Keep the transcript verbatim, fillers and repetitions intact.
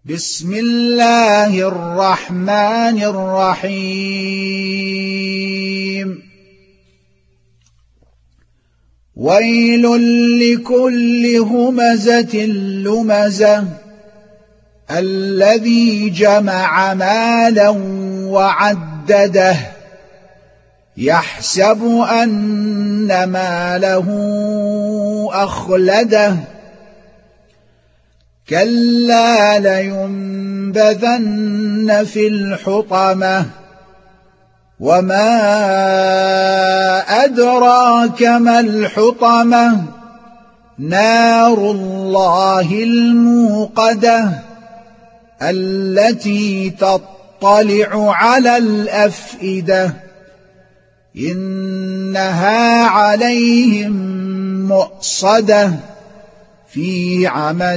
بسم الله الرحمن الرحيم ويل لكل همزة لمزة الذي جمع مالا وعدده يحسب أن ماله أخلده كلا لينبذن في الحطمة وما أدراك ما الحطمة نار الله الموقدة التي تطلع على الأفئدة إنها عليهم مؤصدة في عمد